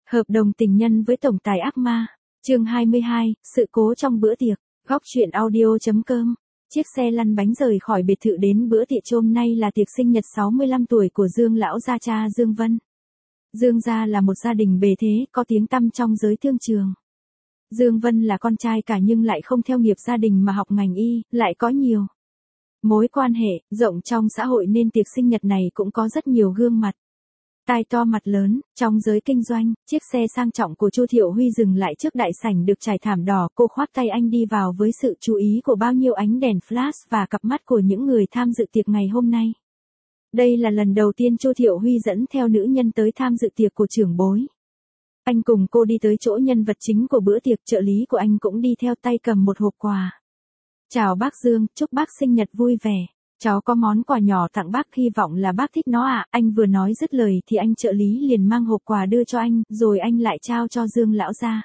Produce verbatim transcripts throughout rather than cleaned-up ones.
Hợp đồng tình nhân với tổng tài ác ma. Chương hai mươi hai, sự cố trong bữa tiệc. Góc truyện audio chấm com. Chiếc xe lăn bánh rời khỏi biệt thự đến bữa tiệc hôm nay là tiệc sinh nhật sáu mươi lăm tuổi của Dương lão gia cha Dương Vân. Dương gia là một gia đình bề thế, có tiếng tăm trong giới thương trường. Dương Vân là con trai cả nhưng lại không theo nghiệp gia đình mà học ngành y, lại có nhiều mối quan hệ rộng trong xã hội nên tiệc sinh nhật này cũng có rất nhiều gương mặt tai to mặt lớn. Trong giới kinh doanh, chiếc xe sang trọng của Chu Thiệu Huy dừng lại trước đại sảnh được trải thảm đỏ, cô khoác tay anh đi vào với sự chú ý của bao nhiêu ánh đèn flash và cặp mắt của những người tham dự tiệc ngày hôm nay. Đây là lần đầu tiên Chu Thiệu Huy dẫn theo nữ nhân tới tham dự tiệc của trưởng bối. Anh cùng cô đi tới chỗ nhân vật chính của bữa tiệc, trợ lý của anh cũng đi theo, tay cầm một hộp quà. Chào bác Dương, chúc bác sinh nhật vui vẻ. Cháu có món quà nhỏ tặng bác, hy vọng là bác thích nó ạ. À. Anh vừa nói dứt lời thì anh trợ lý liền mang hộp quà đưa cho anh, rồi anh lại trao cho Dương lão gia.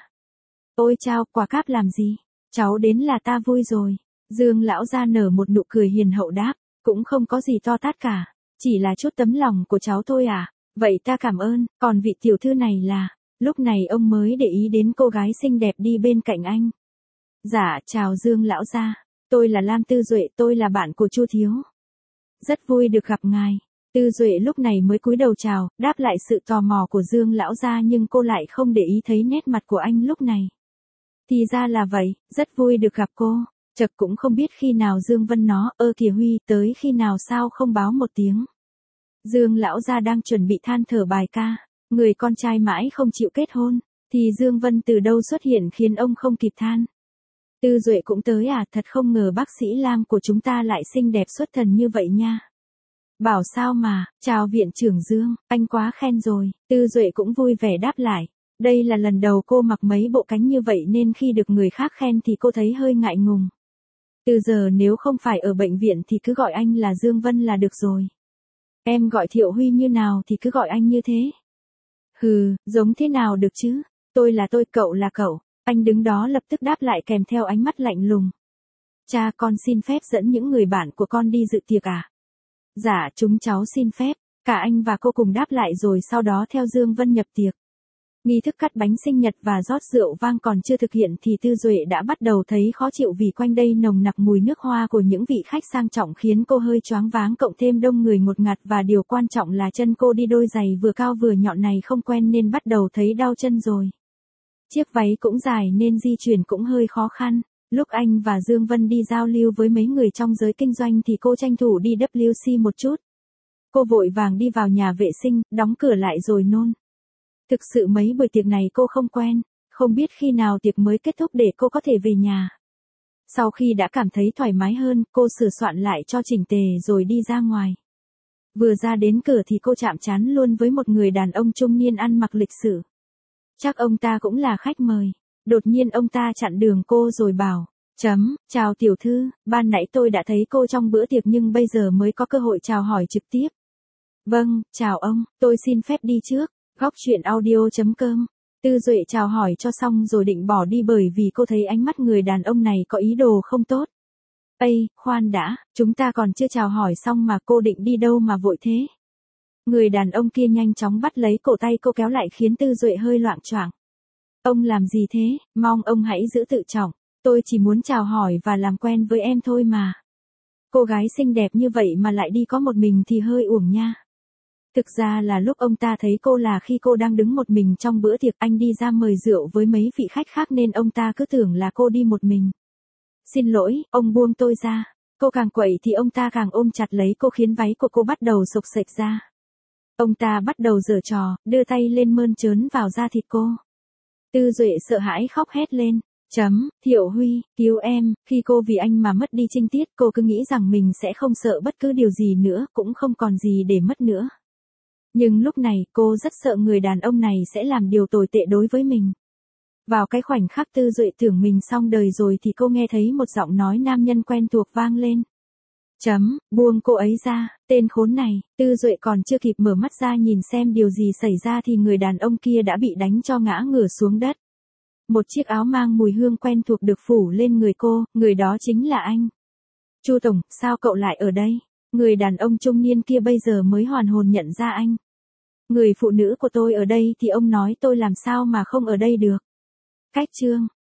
Ôi chao, quà cáp làm gì? Cháu đến là ta vui rồi. Dương lão gia nở một nụ cười hiền hậu đáp, cũng không có gì to tát cả, chỉ là chút tấm lòng của cháu thôi à. Vậy ta cảm ơn, còn vị tiểu thư này là... Lúc này ông mới để ý đến cô gái xinh đẹp đi bên cạnh anh. Dạ, chào Dương lão gia. Tôi là Lam Tư Duệ, tôi là bạn của Chu Thiếu. Rất vui được gặp ngài. Tư Duệ lúc này mới cúi đầu chào, đáp lại sự tò mò của Dương lão gia, nhưng cô lại không để ý thấy nét mặt của anh lúc này. Thì ra là vậy, rất vui được gặp cô. Chật cũng không biết khi nào Dương Vân nó, ơ kìa Huy, tới khi nào sao không báo một tiếng. Dương lão gia đang chuẩn bị than thở bài ca, người con trai mãi không chịu kết hôn, thì Dương Vân từ đâu xuất hiện khiến ông không kịp than. Tư Duệ cũng tới à, thật không ngờ bác sĩ Lam của chúng ta lại xinh đẹp xuất thần như vậy nha. Bảo sao mà, chào viện trưởng Dương, anh quá khen rồi. Tư Duệ cũng vui vẻ đáp lại. Đây là lần đầu cô mặc mấy bộ cánh như vậy nên khi được người khác khen thì cô thấy hơi ngại ngùng. Từ giờ nếu không phải ở bệnh viện thì cứ gọi anh là Dương Vân là được rồi. Em gọi Thiệu Huy như nào thì cứ gọi anh như thế. Hừ, giống thế nào được chứ, tôi là tôi, cậu là cậu. Anh đứng đó lập tức đáp lại kèm theo ánh mắt lạnh lùng. Cha, con xin phép dẫn những người bạn của con đi dự tiệc à? Dạ, chúng cháu xin phép. Cả anh và cô cùng đáp lại rồi sau đó theo Dương Vân nhập tiệc. Nghi thức cắt bánh sinh nhật và rót rượu vang còn chưa thực hiện thì Tư Duệ đã bắt đầu thấy khó chịu vì quanh đây nồng nặc mùi nước hoa của những vị khách sang trọng khiến cô hơi choáng váng, cộng thêm đông người ngột ngạt và điều quan trọng là chân cô đi đôi giày vừa cao vừa nhọn này không quen nên bắt đầu thấy đau chân rồi. Chiếc váy cũng dài nên di chuyển cũng hơi khó khăn. Lúc anh và Dương Vân đi giao lưu với mấy người trong giới kinh doanh thì cô tranh thủ đi vê kép xê một chút. Cô vội vàng đi vào nhà vệ sinh, đóng cửa lại rồi nôn. Thực sự mấy buổi tiệc này cô không quen, không biết khi nào tiệc mới kết thúc để cô có thể về nhà. Sau khi đã cảm thấy thoải mái hơn, cô sửa soạn lại cho chỉnh tề rồi đi ra ngoài. Vừa ra đến cửa thì cô chạm trán luôn với một người đàn ông trung niên ăn mặc lịch sự. Chắc ông ta cũng là khách mời. Đột nhiên ông ta chặn đường cô rồi bảo, chấm, chào tiểu thư, ban nãy tôi đã thấy cô trong bữa tiệc nhưng bây giờ mới có cơ hội chào hỏi trực tiếp. Vâng, chào ông, tôi xin phép đi trước. Góc truyện audio chấm com. Tư Duệ chào hỏi cho xong rồi định bỏ đi bởi vì cô thấy ánh mắt người đàn ông này có ý đồ không tốt. Ây, khoan đã, chúng ta còn chưa chào hỏi xong mà cô định đi đâu mà vội thế? Người đàn ông kia nhanh chóng bắt lấy cổ tay cô kéo lại khiến Tư Duệ hơi loạng choạng. Ông làm gì thế, mong ông hãy giữ tự trọng, tôi chỉ muốn chào hỏi và làm quen với em thôi mà. Cô gái xinh đẹp như vậy mà lại đi có một mình thì hơi uổng nha. Thực ra là lúc ông ta thấy cô là khi cô đang đứng một mình trong bữa tiệc, anh đi ra mời rượu với mấy vị khách khác nên ông ta cứ tưởng là cô đi một mình. Xin lỗi, ông buông tôi ra. Cô càng quậy thì ông ta càng ôm chặt lấy cô khiến váy của cô bắt đầu xộc xệch ra. Ông ta bắt đầu giở trò, đưa tay lên mơn trớn vào da thịt cô. Tư Duệ sợ hãi khóc hét lên. Chấm, Thiệu Huy, cứu em, khi cô vì anh mà mất đi trinh tiết, cô cứ nghĩ rằng mình sẽ không sợ bất cứ điều gì nữa, cũng không còn gì để mất nữa. Nhưng lúc này, cô rất sợ người đàn ông này sẽ làm điều tồi tệ đối với mình. Vào cái khoảnh khắc Tư Duệ tưởng mình xong đời rồi thì cô nghe thấy một giọng nói nam nhân quen thuộc vang lên. Chấm, buông cô ấy ra, tên khốn này. Tư Duệ còn chưa kịp mở mắt ra nhìn xem điều gì xảy ra thì người đàn ông kia đã bị đánh cho ngã ngửa xuống đất. Một chiếc áo mang mùi hương quen thuộc được phủ lên người cô, người đó chính là anh. Chu Tổng, sao cậu lại ở đây? Người đàn ông trung niên kia bây giờ mới hoàn hồn nhận ra anh. Người phụ nữ của tôi ở đây thì ông nói tôi làm sao mà không ở đây được. Cách chương.